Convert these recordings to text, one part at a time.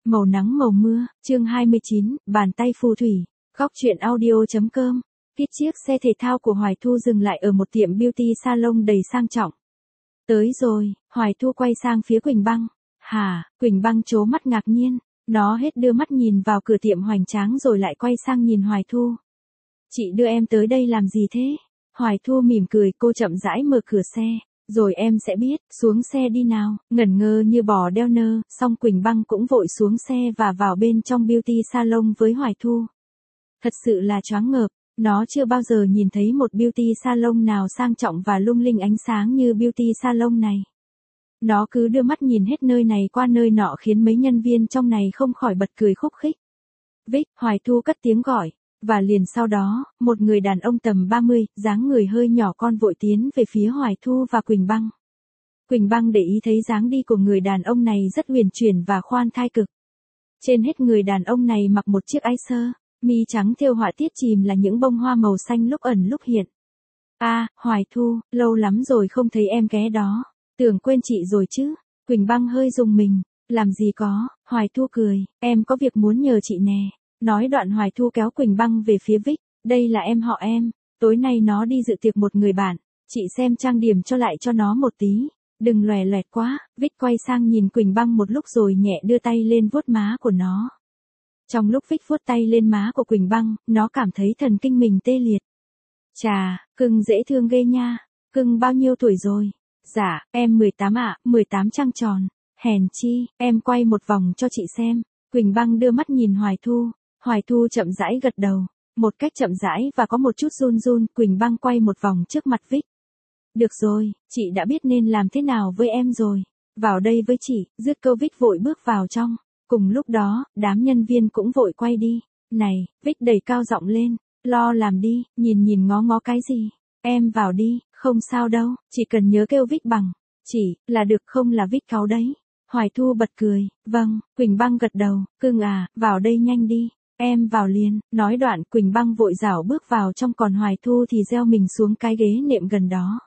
Màu nắng màu mưa, chương 29, bàn tay phù thủy, góc truyện audio.com. Chiếc xe thể thao của Hoài Thu dừng lại ở một tiệm beauty salon đầy sang trọng. Tới rồi, Hoài Thu quay sang phía Quỳnh Băng. Hả, Quỳnh Băng trố mắt ngạc nhiên, nó hết đưa mắt nhìn vào cửa tiệm hoành tráng rồi lại quay sang nhìn Hoài Thu. Chị đưa em tới đây làm gì thế? Hoài Thu mỉm cười, cô chậm rãi mở cửa xe. Rồi em sẽ biết, xuống xe đi nào, ngẩn ngơ như bò đeo nơ, xong Quỳnh Băng cũng vội xuống xe và vào bên trong beauty salon với Hoài Thu. Thật sự là choáng ngợp, nó chưa bao giờ nhìn thấy một beauty salon nào sang trọng và lung linh ánh sáng như beauty salon này. Nó cứ đưa mắt nhìn hết nơi này qua nơi nọ khiến mấy nhân viên trong này không khỏi bật cười khúc khích. Vic, Hoài Thu cất tiếng gọi. Và liền sau đó, một người đàn ông tầm 30, dáng người hơi nhỏ con vội tiến về phía Hoài Thu và Quỳnh Băng. Quỳnh Băng để ý thấy dáng đi của người đàn ông này rất huyền chuyển và khoan thai cực. Trên hết người đàn ông này mặc một chiếc áo sơ, mi trắng thêu họa tiết chìm là những bông hoa màu xanh lúc ẩn lúc hiện. Hoài Thu, lâu lắm rồi không thấy em ghé đó, tưởng quên chị rồi chứ. Quỳnh Băng hơi rùng mình, làm gì có, Hoài Thu cười, em có việc muốn nhờ chị nè. Nói đoạn Hoài Thu kéo Quỳnh Băng về phía Vic, đây là em họ em, tối nay nó đi dự tiệc một người bạn, chị xem trang điểm cho lại cho nó một tí, đừng lòe loẹt quá. Vic quay sang nhìn Quỳnh Băng một lúc rồi nhẹ đưa tay lên vuốt má của nó. Trong lúc Vic vuốt tay lên má của Quỳnh Băng, nó cảm thấy thần kinh mình tê liệt. Chà, cưng dễ thương ghê nha, cưng bao nhiêu tuổi rồi? Dạ, em 18 ạ, 18 trăng tròn, hèn chi, em quay một vòng cho chị xem. Quỳnh Băng đưa mắt nhìn Hoài Thu. Hoài Thu chậm rãi gật đầu, một cách chậm rãi và có một chút run run, Quỳnh Băng quay một vòng trước mặt Vic. Được rồi, chị đã biết nên làm thế nào với em rồi. Vào đây với chị, dứt câu Vic vội bước vào trong. Cùng lúc đó, đám nhân viên cũng vội quay đi. Này, Vic đẩy cao giọng lên, lo làm đi, nhìn ngó ngó cái gì. Em vào đi, không sao đâu, chỉ cần nhớ kêu Vic bằng chỉ là được, không là Vic cáu đấy. Hoài Thu bật cười, vâng. Quỳnh Băng gật đầu, cưng à, vào đây nhanh đi. Em vào liền. Nói đoạn Quỳnh Băng vội rảo bước vào trong, còn Hoài Thu thì gieo mình xuống cái ghế nệm gần đó.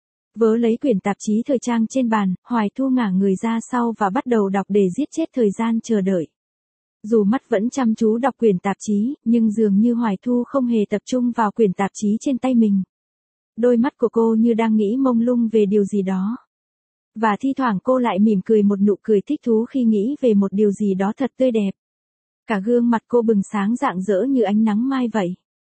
Vớ lấy quyển tạp chí thời trang trên bàn, Hoài Thu ngả người ra sau và bắt đầu đọc để giết chết thời gian chờ đợi. Dù mắt vẫn chăm chú đọc quyển tạp chí, nhưng dường như Hoài Thu không hề tập trung vào quyển tạp chí trên tay mình. Đôi mắt của cô như đang nghĩ mông lung về điều gì đó. Và thi thoảng cô lại mỉm cười một nụ cười thích thú khi nghĩ về một điều gì đó thật tươi đẹp. Cả gương mặt cô bừng sáng rạng rỡ như ánh nắng mai vậy.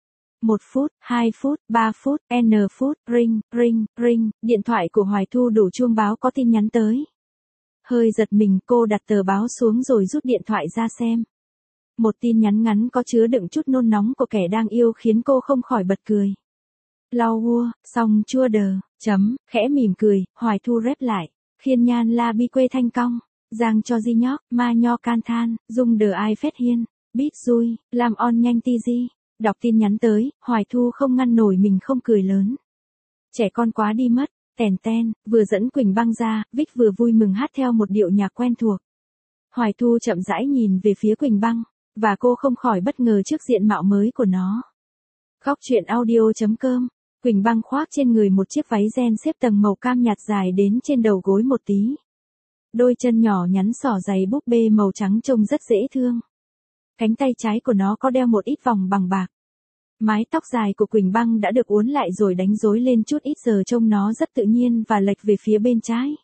1 phút, 2 phút, 3 phút, N phút, ring, ring, ring, điện thoại của Hoài Thu đổ chuông báo có tin nhắn tới. Hơi giật mình, cô đặt tờ báo xuống rồi rút điện thoại ra xem. Một tin nhắn ngắn có chứa đựng chút nôn nóng của kẻ đang yêu khiến cô không khỏi bật cười. Lau vua, xong chua đờ, khẽ mỉm cười, Hoài Thu rep lại. Khiên nhan la bi quê thanh cong, giang cho di nhóc, ma nho can than, dung đờ ai phét hiên, bít rui, làm on nhanh ti di. Đọc tin nhắn tới, Hoài Thu không ngăn nổi mình không cười lớn. Trẻ con quá đi mất, tèn ten, vừa dẫn Quỳnh Băng ra, Vic vừa vui mừng hát theo một điệu nhạc quen thuộc. Hoài Thu chậm rãi nhìn về phía Quỳnh Băng, và cô không khỏi bất ngờ trước diện mạo mới của nó. Góc truyện audio.com. Quỳnh Băng khoác trên người một chiếc váy ren xếp tầng màu cam nhạt dài đến trên đầu gối một tí. Đôi chân nhỏ nhắn xỏ giày búp bê màu trắng trông rất dễ thương. Cánh tay trái của nó có đeo một ít vòng bằng bạc. Mái tóc dài của Quỳnh Băng đã được uốn lại rồi đánh rối lên chút ít, giờ trông nó rất tự nhiên và lệch về phía bên trái.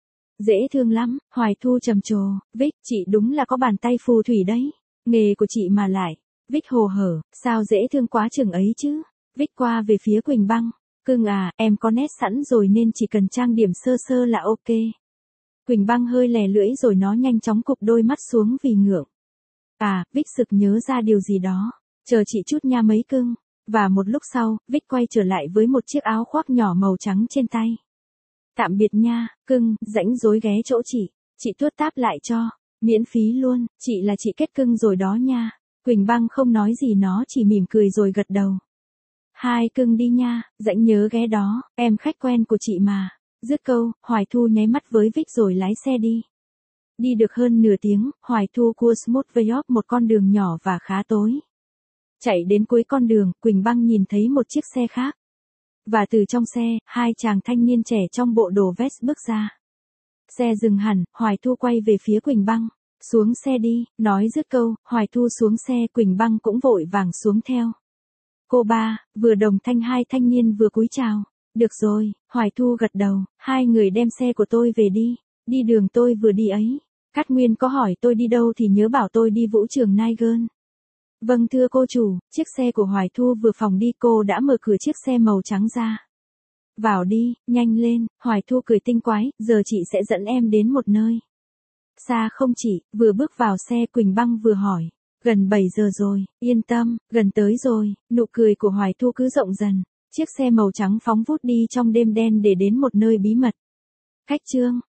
Dễ thương lắm, Hoài Thu trầm trồ, Vic, chị đúng là có bàn tay phù thủy đấy. Nghề của chị mà lại. Vic hồ hởi, sao dễ thương quá chừng ấy chứ. Vic qua về phía Quỳnh Băng, cưng à, em có nét sẵn rồi nên chỉ cần trang điểm sơ sơ là ok. Quỳnh Băng hơi lè lưỡi rồi nó nhanh chóng cụp đôi mắt xuống vì ngượng. Vic sực nhớ ra điều gì đó, chờ chị chút nha mấy cưng. Và một lúc sau, Vic quay trở lại với một chiếc áo khoác nhỏ màu trắng trên tay. Tạm biệt nha, cưng, rãnh rối ghé chỗ chị tuốt táp lại cho, miễn phí luôn, chị là chị kết cưng rồi đó nha. Quỳnh Băng không nói gì, nó chỉ mỉm cười rồi gật đầu. Hai cưng đi nha, rãnh nhớ ghé đó, em khách quen của chị mà. Dứt câu, Hoài Thu nháy mắt với Vic rồi lái xe đi. Đi được hơn nửa tiếng, Hoài Thu cua smooth veyop một con đường nhỏ và khá tối. Chạy đến cuối con đường, Quỳnh Băng nhìn thấy một chiếc xe khác. Và từ trong xe, hai chàng thanh niên trẻ trong bộ đồ vest bước ra. Xe dừng hẳn, Hoài Thu quay về phía Quỳnh Băng. Xuống xe đi, nói dứt câu, Hoài Thu xuống xe, Quỳnh Băng cũng vội vàng xuống theo. Cô ba, vừa đồng thanh hai thanh niên vừa cúi chào. Được rồi, Hoài Thu gật đầu, hai người đem xe của tôi về đi, đi đường tôi vừa đi ấy. Cát Nguyên có hỏi tôi đi đâu thì nhớ bảo tôi đi vũ trường Naigan. Vâng thưa cô chủ, chiếc xe của Hoài Thu vừa phòng đi, cô đã mở cửa chiếc xe màu trắng ra. Vào đi, nhanh lên, Hoài Thu cười tinh quái, giờ chị sẽ dẫn em đến một nơi. Xa không chị, vừa bước vào xe Quỳnh Băng vừa hỏi. Gần 7 giờ rồi, yên tâm, gần tới rồi, nụ cười của Hoài Thu cứ rộng dần. Chiếc xe màu trắng phóng vút đi trong đêm đen để đến một nơi bí mật. Khách trương,